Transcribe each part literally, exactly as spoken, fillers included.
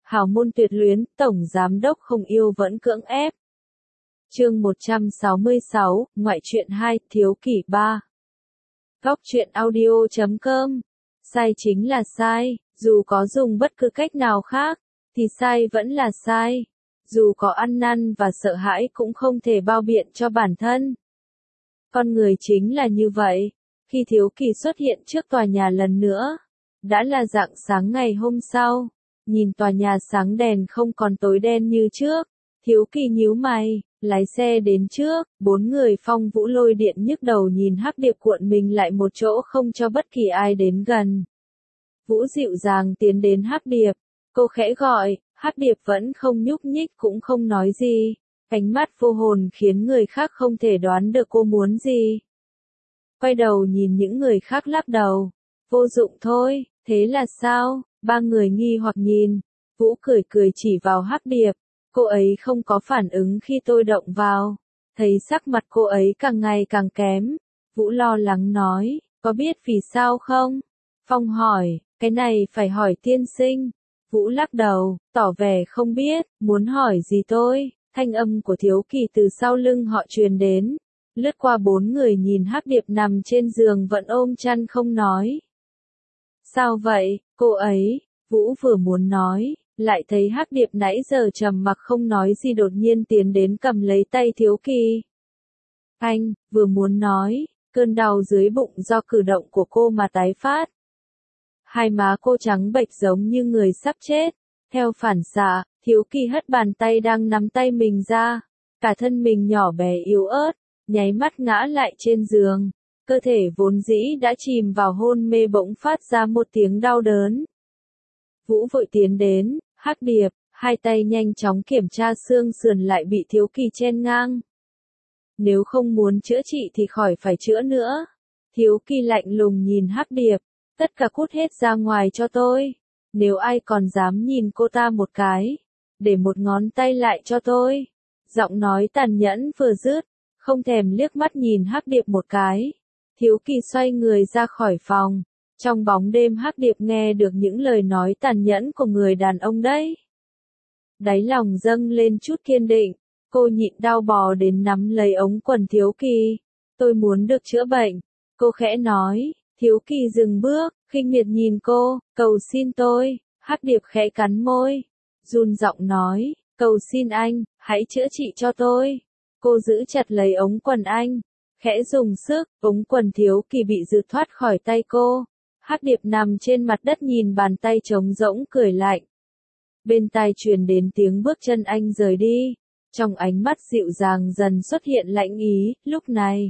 hào môn tuyệt luyến, tổng giám đốc không yêu vẫn cưỡng ép. Chương một trăm sáu mươi sáu, ngoại truyện hai, thiếu kỷ ba. Góc truyện audio chấm com. Sai chính là sai, dù có dùng bất cứ cách nào khác, thì sai vẫn là sai. Dù có ăn năn và sợ hãi cũng không thể bao biện cho bản thân. Con người chính là như vậy. Khi Thiếu Kỳ xuất hiện trước tòa nhà lần nữa, đã là rạng sáng ngày hôm sau. Nhìn tòa nhà sáng đèn không còn tối đen như trước, Thiếu Kỳ nhíu mày, lái xe đến trước, bốn người Phong Vũ lôi điện nhức đầu nhìn Hắc Điệp cuộn mình lại một chỗ không cho bất kỳ ai đến gần. Vũ dịu dàng tiến đến Hắc Điệp, cô khẽ gọi, Hắc Điệp vẫn không nhúc nhích cũng không nói gì, ánh mắt vô hồn khiến người khác không thể đoán được cô muốn gì. Quay đầu nhìn những người khác lắc đầu, vô dụng thôi, thế là sao? Ba người nghi hoặc nhìn, Vũ cười cười chỉ vào Hắc Điệp, cô ấy không có phản ứng khi tôi động vào, thấy sắc mặt cô ấy càng ngày càng kém, Vũ lo lắng nói, có biết vì sao không? Phong hỏi, cái này phải hỏi tiên sinh. Vũ lắc đầu, tỏ vẻ không biết, muốn hỏi gì tôi, thanh âm của Thiếu Kỳ từ sau lưng họ truyền đến, lướt qua bốn người nhìn Hắc Điệp nằm trên giường vẫn ôm chăn không nói. Sao vậy, cô ấy, Vũ vừa muốn nói, lại thấy Hắc Điệp nãy giờ trầm mặc không nói gì đột nhiên tiến đến cầm lấy tay Thiếu Kỳ. Anh, vừa muốn nói, cơn đau dưới bụng do cử động của cô mà tái phát. Hai má cô trắng bệch giống như người sắp chết. Theo phản xạ, Thiếu Kỳ hất bàn tay đang nắm tay mình ra. Cả thân mình nhỏ bé yếu ớt, nháy mắt ngã lại trên giường. Cơ thể vốn dĩ đã chìm vào hôn mê bỗng phát ra một tiếng đau đớn. Vũ vội tiến đến, Hắc Điệp, hai tay nhanh chóng kiểm tra xương sườn lại bị Thiếu Kỳ chen ngang. Nếu không muốn chữa trị thì khỏi phải chữa nữa. Thiếu Kỳ lạnh lùng nhìn Hắc Điệp. Tất cả cút hết ra ngoài cho tôi. Nếu ai còn dám nhìn cô ta một cái, để một ngón tay lại cho tôi. Giọng nói tàn nhẫn vừa dứt, không thèm liếc mắt nhìn Hắc Điệp một cái. Thiếu Kỳ xoay người ra khỏi phòng. Trong bóng đêm Hắc Điệp nghe được những lời nói tàn nhẫn của người đàn ông đấy. Đáy lòng dâng lên chút kiên định, cô nhịn đau bò đến nắm lấy ống quần Thiếu Kỳ. Tôi muốn được chữa bệnh, cô khẽ nói. Thiếu Kỳ dừng bước, khinh miệt nhìn cô, cầu xin tôi, Hắc Điệp khẽ cắn môi, run giọng nói, cầu xin anh, hãy chữa trị cho tôi. Cô giữ chặt lấy ống quần anh, khẽ dùng sức, ống quần Thiếu Kỳ bị giật thoát khỏi tay cô. Hắc Điệp nằm trên mặt đất nhìn bàn tay trống rỗng cười lạnh. Bên tai truyền đến tiếng bước chân anh rời đi, trong ánh mắt dịu dàng dần xuất hiện lãnh ý, lúc này.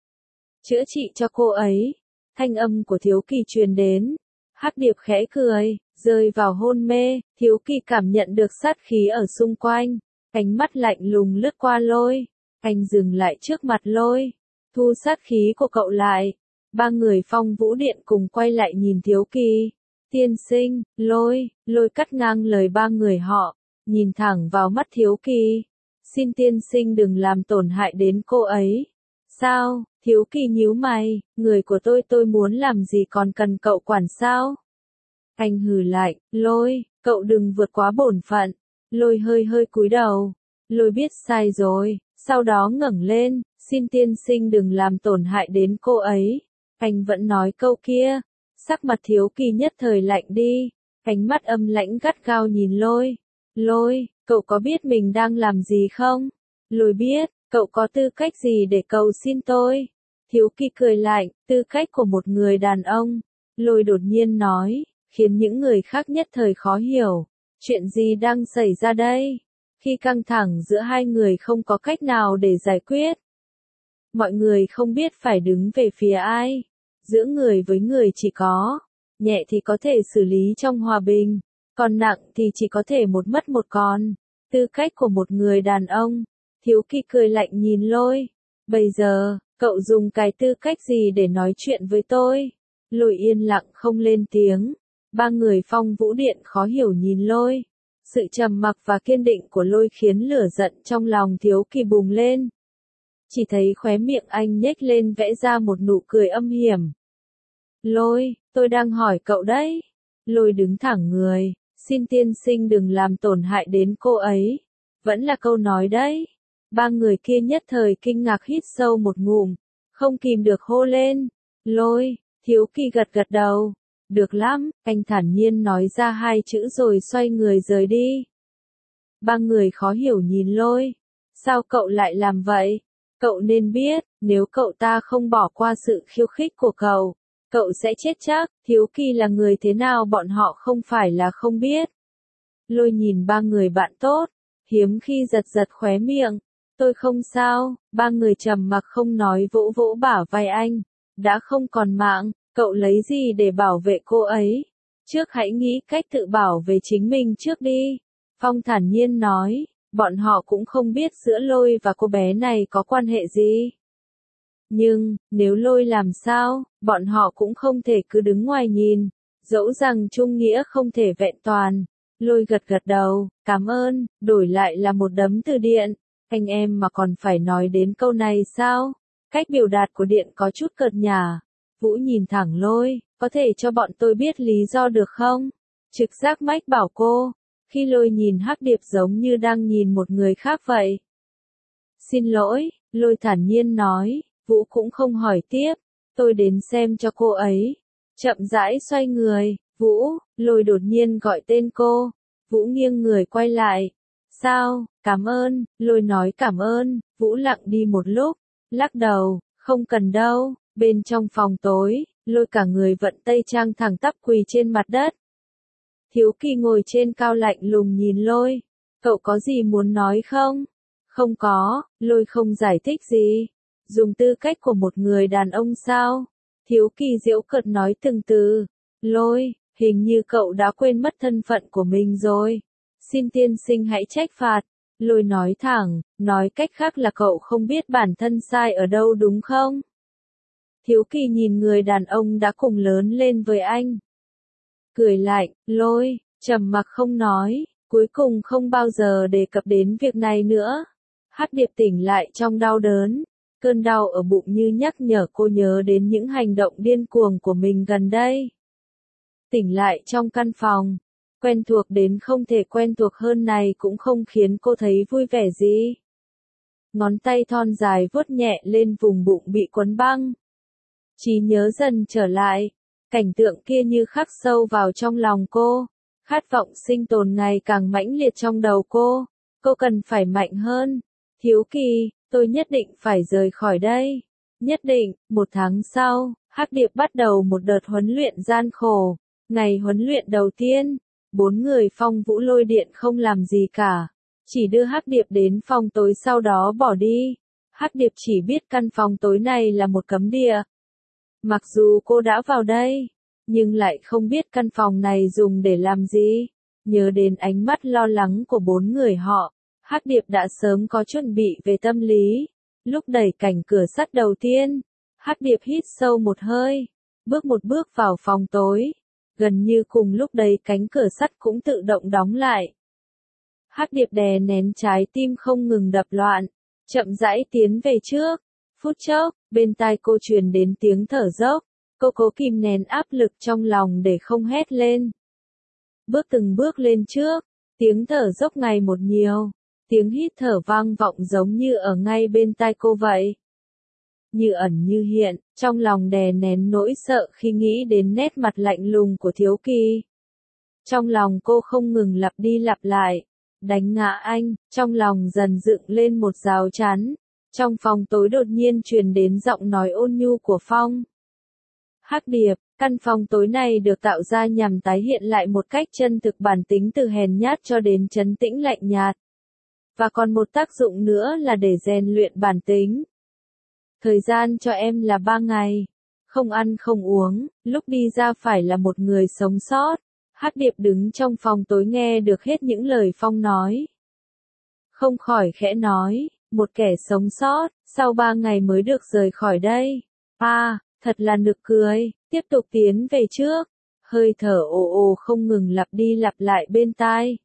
Chữa trị cho cô ấy. Thanh âm của Thiếu Kỳ truyền đến, Hắc Điệp khẽ cười, rơi vào hôn mê, Thiếu Kỳ cảm nhận được sát khí ở xung quanh, ánh mắt lạnh lùng lướt qua Lôi, anh dừng lại trước mặt Lôi, thu sát khí của cậu lại, ba người Phong Vũ Điện cùng quay lại nhìn Thiếu Kỳ, tiên sinh, Lôi, Lôi cắt ngang lời ba người họ, nhìn thẳng vào mắt Thiếu Kỳ, xin tiên sinh đừng làm tổn hại đến cô ấy. Sao? Thiếu Kỳ nhíu mày, người của tôi tôi muốn làm gì còn cần cậu quản sao? Anh hừ lạnh, Lôi, cậu đừng vượt quá bổn phận. Lôi hơi hơi cúi đầu. Lôi biết sai rồi, sau đó ngẩng lên, xin tiên sinh đừng làm tổn hại đến cô ấy. Anh vẫn nói câu kia. Sắc mặt Thiếu Kỳ nhất thời lạnh đi, ánh mắt âm lãnh gắt gao nhìn Lôi. Lôi, cậu có biết mình đang làm gì không? Lôi biết. Cậu có tư cách gì để cầu xin tôi? Thiếu Kỳ cười lạnh, tư cách của một người đàn ông. Lôi đột nhiên nói, khiến những người khác nhất thời khó hiểu. Chuyện gì đang xảy ra đây? Khi căng thẳng giữa hai người không có cách nào để giải quyết. Mọi người không biết phải đứng về phía ai. Giữa người với người chỉ có, nhẹ thì có thể xử lý trong hòa bình, còn nặng thì chỉ có thể một mất một còn. Tư cách của một người đàn ông. Thiếu Kỳ cười lạnh nhìn Lôi. Bây giờ, cậu dùng cái tư cách gì để nói chuyện với tôi? Lôi yên lặng không lên tiếng. Ba người Phong Vũ Điện khó hiểu nhìn Lôi. Sự trầm mặc và kiên định của Lôi khiến lửa giận trong lòng Thiếu Kỳ bùng lên. Chỉ thấy khóe miệng anh nhếch lên vẽ ra một nụ cười âm hiểm. Lôi, tôi đang hỏi cậu đấy. Lôi đứng thẳng người, Xin tiên sinh đừng làm tổn hại đến cô ấy. Vẫn là câu nói đấy. Ba người kia nhất thời kinh ngạc hít sâu một ngụm, không kìm được hô lên. Lôi, Thiếu Kỳ gật gật đầu. Được lắm, anh thản nhiên nói ra hai chữ rồi xoay người rời đi. Ba người khó hiểu nhìn Lôi. Sao cậu lại làm vậy? Cậu nên biết, nếu cậu ta không bỏ qua sự khiêu khích của cậu, cậu sẽ chết chắc. Thiếu Kỳ là người thế nào bọn họ không phải là không biết. Lôi nhìn ba người bạn tốt, hiếm khi giật giật khóe miệng. Tôi không sao, ba người trầm mặc không nói vỗ vỗ bả vai anh. Đã không còn mạng, cậu lấy gì để bảo vệ cô ấy? Trước hãy nghĩ cách tự bảo vệ chính mình trước đi. Phong thản nhiên nói, bọn họ cũng không biết giữa Lôi và cô bé này có quan hệ gì. Nhưng, nếu Lôi làm sao, bọn họ cũng không thể cứ đứng ngoài nhìn. Dẫu rằng trung nghĩa không thể vẹn toàn. Lôi gật gật đầu, cảm ơn, đổi lại là một đấm từ Điện. Anh em mà còn phải nói đến câu này sao? Cách biểu đạt của Điện có chút cợt nhả. Vũ nhìn thẳng Lôi, có thể cho bọn tôi biết lý do được không? Trực giác mách bảo cô. Khi Lôi nhìn Hắc Điệp giống như đang nhìn một người khác vậy. Xin lỗi, Lôi thản nhiên nói, Vũ cũng không hỏi tiếp. Tôi đến xem cho cô ấy. Chậm rãi xoay người, Vũ, Lôi đột nhiên gọi tên cô. Vũ nghiêng người quay lại. Sao, cảm ơn, Lôi nói cảm ơn. Vũ lặng đi một lúc, lắc đầu, không cần đâu. Bên trong phòng tối, Lôi cả người vận tây trang thẳng tắp quỳ trên mặt đất. Thiếu Kỳ ngồi trên cao lạnh lùng nhìn Lôi. Cậu có gì muốn nói không? Không có, Lôi không giải thích gì. Dùng tư cách của một người đàn ông sao? Thiếu Kỳ giễu cợt nói từng từ. Lôi, hình như cậu đã quên mất thân phận của mình rồi. Xin tiên sinh hãy trách phạt. Lôi nói thẳng, nói cách khác là cậu không biết bản thân sai ở đâu đúng không? Thiếu Kỳ nhìn người đàn ông đã cùng lớn lên với anh. Cười lạnh, Lôi, trầm mặc không nói, cuối cùng không bao giờ đề cập đến việc này nữa. Hắc Điệp tỉnh lại trong đau đớn. Cơn đau ở bụng như nhắc nhở cô nhớ đến những hành động điên cuồng của mình gần đây. Tỉnh lại trong căn phòng, quen thuộc đến không thể quen thuộc hơn này cũng không khiến cô thấy vui vẻ gì. Ngón tay thon dài vuốt nhẹ lên vùng bụng bị quấn băng. Trí nhớ dần trở lại, cảnh tượng kia như khắc sâu vào trong lòng cô. Khát vọng sinh tồn ngày càng mãnh liệt trong đầu cô. Cô cần phải mạnh hơn. Thiếu Kỳ, tôi nhất định phải rời khỏi đây. Nhất định, một tháng sau, Hắc Điệp bắt đầu một đợt huấn luyện gian khổ. Ngày huấn luyện đầu tiên, bốn người Phong Vũ Lôi Điện không làm gì cả. Chỉ đưa Hắc Điệp đến phòng tối sau đó bỏ đi. Hắc Điệp chỉ biết căn phòng tối này là một cấm địa. Mặc dù cô đã vào đây, nhưng lại không biết căn phòng này dùng để làm gì. Nhớ đến ánh mắt lo lắng của bốn người họ, Hắc Điệp đã sớm có chuẩn bị về tâm lý. Lúc đẩy cảnh cửa sắt đầu tiên, Hắc Điệp hít sâu một hơi, bước một bước vào phòng tối. Gần như cùng lúc đấy cánh cửa sắt cũng tự động đóng lại. Hắc Điệp đè nén trái tim không ngừng đập loạn, chậm rãi tiến về trước. Phút chốc, bên tai cô truyền đến tiếng thở dốc. Cô cố kìm nén áp lực trong lòng để không hét lên. Bước từng bước lên trước, tiếng thở dốc ngày một nhiều. Tiếng hít thở vang vọng giống như ở ngay bên tai cô vậy. Như ẩn như hiện, trong lòng đè nén nỗi sợ khi nghĩ đến nét mặt lạnh lùng của Thiếu Kỳ. Trong lòng cô không ngừng lặp đi lặp lại. Đánh ngã anh, trong lòng dần dựng lên một rào chắn. Trong phòng tối đột nhiên truyền đến giọng nói ôn nhu của Phong. Hắc Điệp, căn phòng tối này được tạo ra nhằm tái hiện lại một cách chân thực bản tính từ hèn nhát cho đến trấn tĩnh lạnh nhạt. Và còn một tác dụng nữa là để rèn luyện bản tính. Thời gian cho em là ba ngày. Không ăn không uống, lúc đi ra phải là một người sống sót. Hắc Điệp đứng trong phòng tối nghe được hết những lời Phong nói. Không khỏi khẽ nói, một kẻ sống sót, sau ba ngày mới được rời khỏi đây. À, thật là nực cười, tiếp tục tiến về trước. Hơi thở ồ ồ không ngừng lặp đi lặp lại bên tai.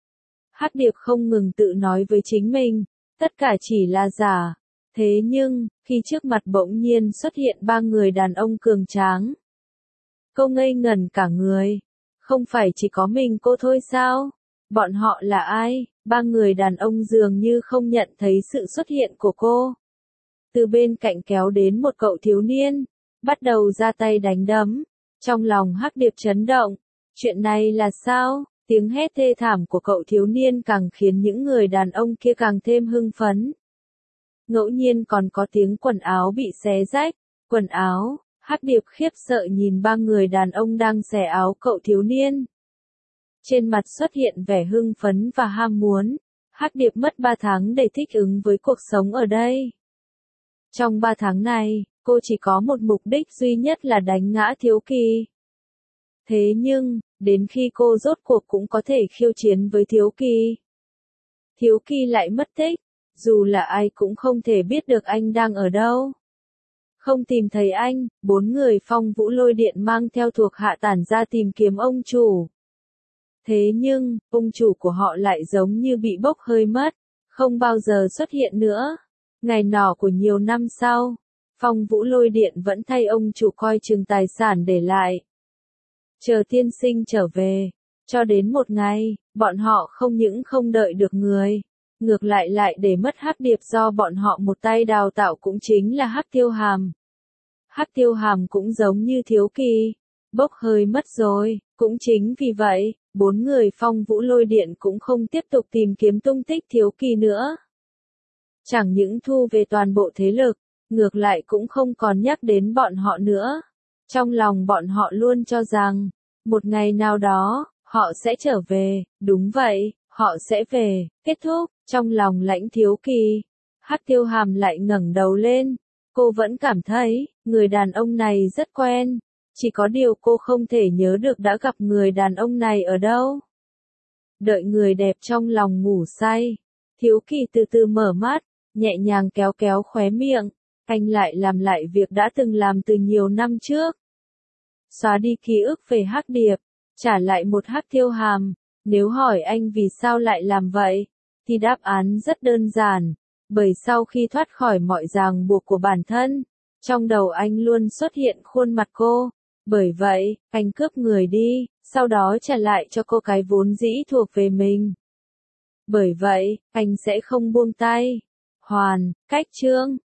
Hắc Điệp không ngừng tự nói với chính mình, tất cả chỉ là giả. Thế nhưng, khi trước mặt bỗng nhiên xuất hiện ba người đàn ông cường tráng. Cô ngây ngẩn cả người. Không phải chỉ có mình cô thôi sao? Bọn họ là ai? Ba người đàn ông dường như không nhận thấy sự xuất hiện của cô. Từ bên cạnh kéo đến một cậu thiếu niên, bắt đầu ra tay đánh đấm. Trong lòng Hắc Điệp chấn động. Chuyện này là sao? Tiếng hét thê thảm của cậu thiếu niên càng khiến những người đàn ông kia càng thêm hưng phấn. Ngẫu nhiên còn có tiếng quần áo bị xé rách. Quần áo, Hắc Điệp khiếp sợ nhìn ba người đàn ông đang xẻ áo cậu thiếu niên. Trên mặt xuất hiện vẻ hưng phấn và ham muốn. Hắc Điệp mất ba tháng để thích ứng với cuộc sống ở đây. Trong ba tháng này, cô chỉ có một mục đích duy nhất là đánh ngã Thiếu Kỳ. Thế nhưng, đến khi cô rốt cuộc cũng có thể khiêu chiến với Thiếu Kỳ, Thiếu Kỳ lại mất tích, dù là ai cũng không thể biết được anh đang ở đâu. Không tìm thấy anh, bốn người Phong Vũ Lôi Điện mang theo thuộc hạ tản ra tìm kiếm ông chủ. Thế nhưng, ông chủ của họ lại giống như bị bốc hơi mất, không bao giờ xuất hiện nữa. Ngày nọ của nhiều năm sau, Phong Vũ Lôi Điện vẫn thay ông chủ coi chừng tài sản để lại. Chờ tiên sinh trở về, cho đến một ngày, bọn họ không những không đợi được người, ngược lại lại để mất Hắc Điệp do bọn họ một tay đào tạo cũng chính là Hắc Tiêu Hàm. Hắc Tiêu Hàm cũng giống như Thiếu Kỳ, bốc hơi mất rồi, cũng chính vì vậy, bốn người Phong Vũ Lôi Điện cũng không tiếp tục tìm kiếm tung tích Thiếu Kỳ nữa. Chẳng những thu về toàn bộ thế lực, ngược lại cũng không còn nhắc đến bọn họ nữa. Trong lòng bọn họ luôn cho rằng, một ngày nào đó, họ sẽ trở về, đúng vậy, họ sẽ về, kết thúc, trong lòng Lãnh Thiếu Kỳ. Hắc Tiêu Hàm lại ngẩng đầu lên, cô vẫn cảm thấy, người đàn ông này rất quen, chỉ có điều cô không thể nhớ được đã gặp người đàn ông này ở đâu. Đợi người đẹp trong lòng ngủ say, Thiếu Kỳ từ từ mở mắt, nhẹ nhàng kéo kéo khóe miệng, anh lại làm lại việc đã từng làm từ nhiều năm trước. Xóa đi ký ức về Hắc Điệp, trả lại một Hắc Tiêu Hàm. Nếu hỏi anh vì sao lại làm vậy, thì đáp án rất đơn giản, bởi sau khi thoát khỏi mọi ràng buộc của bản thân, trong đầu anh luôn xuất hiện khuôn mặt cô. Bởi vậy, anh cướp người đi, sau đó trả lại cho cô cái vốn dĩ thuộc về mình. Bởi vậy, anh sẽ không buông tay. Hoàn, cách chương